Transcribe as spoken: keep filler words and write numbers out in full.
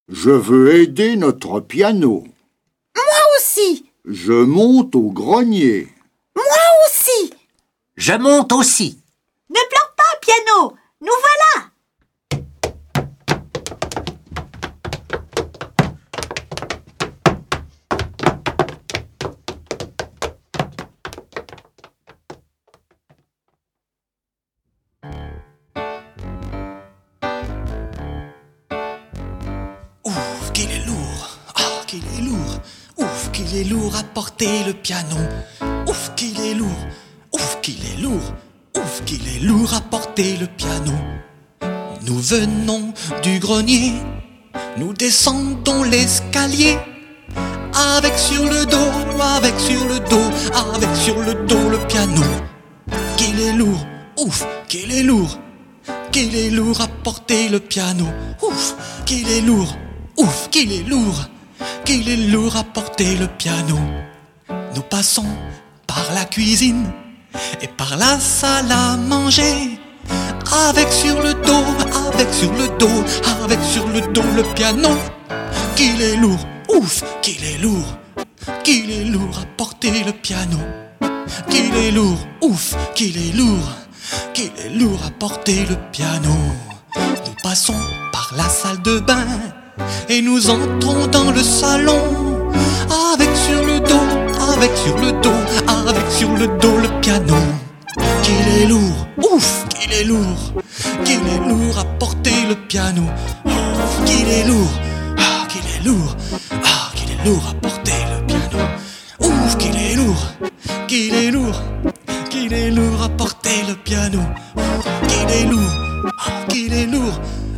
Je veux aider notre piano. Moi aussi. Je monte au grenier. Moi aussi. Je monte aussi. Ne pleure pas, piano. Nous voilà. Ouf, qu'il est lourd, ah, qu'il est lourd. Ouf, qu'il est lourd à porter le piano. Ouf, qu'il est lourd, ouf, qu'il est lourd. Ouf, qu'il est lourd à porter le piano. Nous venons du grenier, nous descendons l'escalier. Avec sur le dos, avec sur le dos, avec sur le dos le piano. Qu'il est lourd, ouf, qu'il est lourd. Qu'il est lourd à porter le piano. Ouf, qu'il est lourd, ouf, qu'il est lourd. Qu'il est lourd à porter le piano. Nous passons par la cuisine et par la salle à manger. Avec sur le dos, avec sur le dos, avec sur le dos le piano. Qu'il est lourd, ouf, qu'il est lourd. Qu'il est lourd à porter le piano. Qu'il est lourd, ouf, qu'il est lourd. Qu'il est lourd à porter le piano. Nous passons par la salle de bain et nous entrons dans le salon. Avec sur le dos, avec sur le dos, avec sur le dos le piano. Qu'il est lourd, ouf, qu'il est lourd. Qu'il est lourd à porter le piano. Ouf, qu'il est lourd, ah, qu'il est lourd. Ah, qu'il est lourd à porter le piano. Ouf, qu'il est lourd, qu'il est lourd. Qu'il est lourd à porter le piano. Qu'il est lourd, qu'il est lourd.